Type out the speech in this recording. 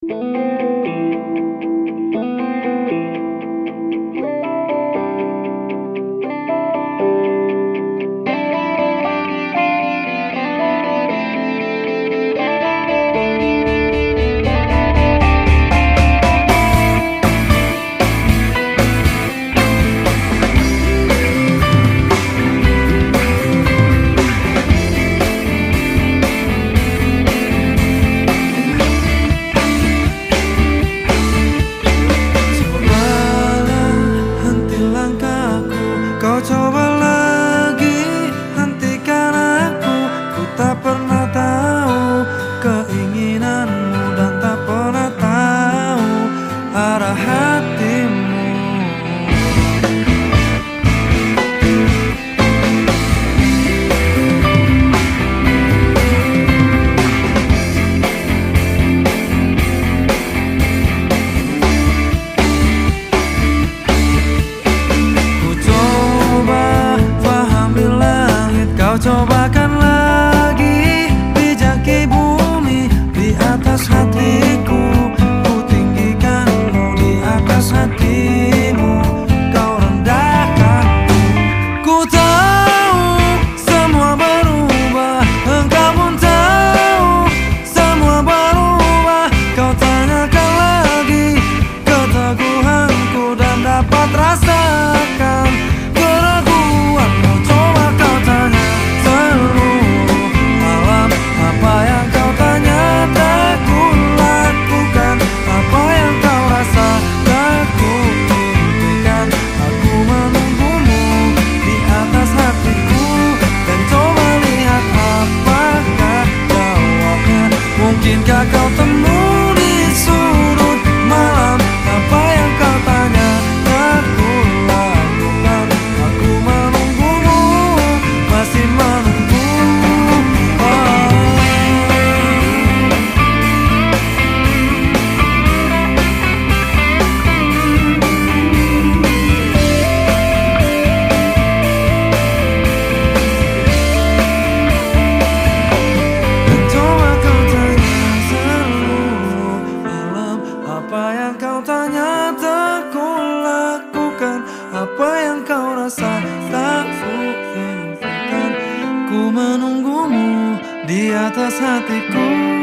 Kau coba lagi hentikan aku. Ku tak pernah tahu keinginanmu dan tak pernah tahu arah hatimu. Cobakan lagi pijaki bumi di atas hatiku. Ku tinggikanmu di atas hatimu. Kau rendahkanku. Ku tahu semua berubah, engkau pun tahu semua berubah. Kau tanyakan lagi keteguhanku dan dapat rasakan keraguan. Kau coba kau tanya mungkinkah kau temu di sudut malam apa yang kau tanya aku lakukan. Aku menunggumu, masih menunggu. Apa yang kau tanya tak ku lakukan. Apa yang kau rasa tak ku inginkan. Ku menunggumu di atas hatiku.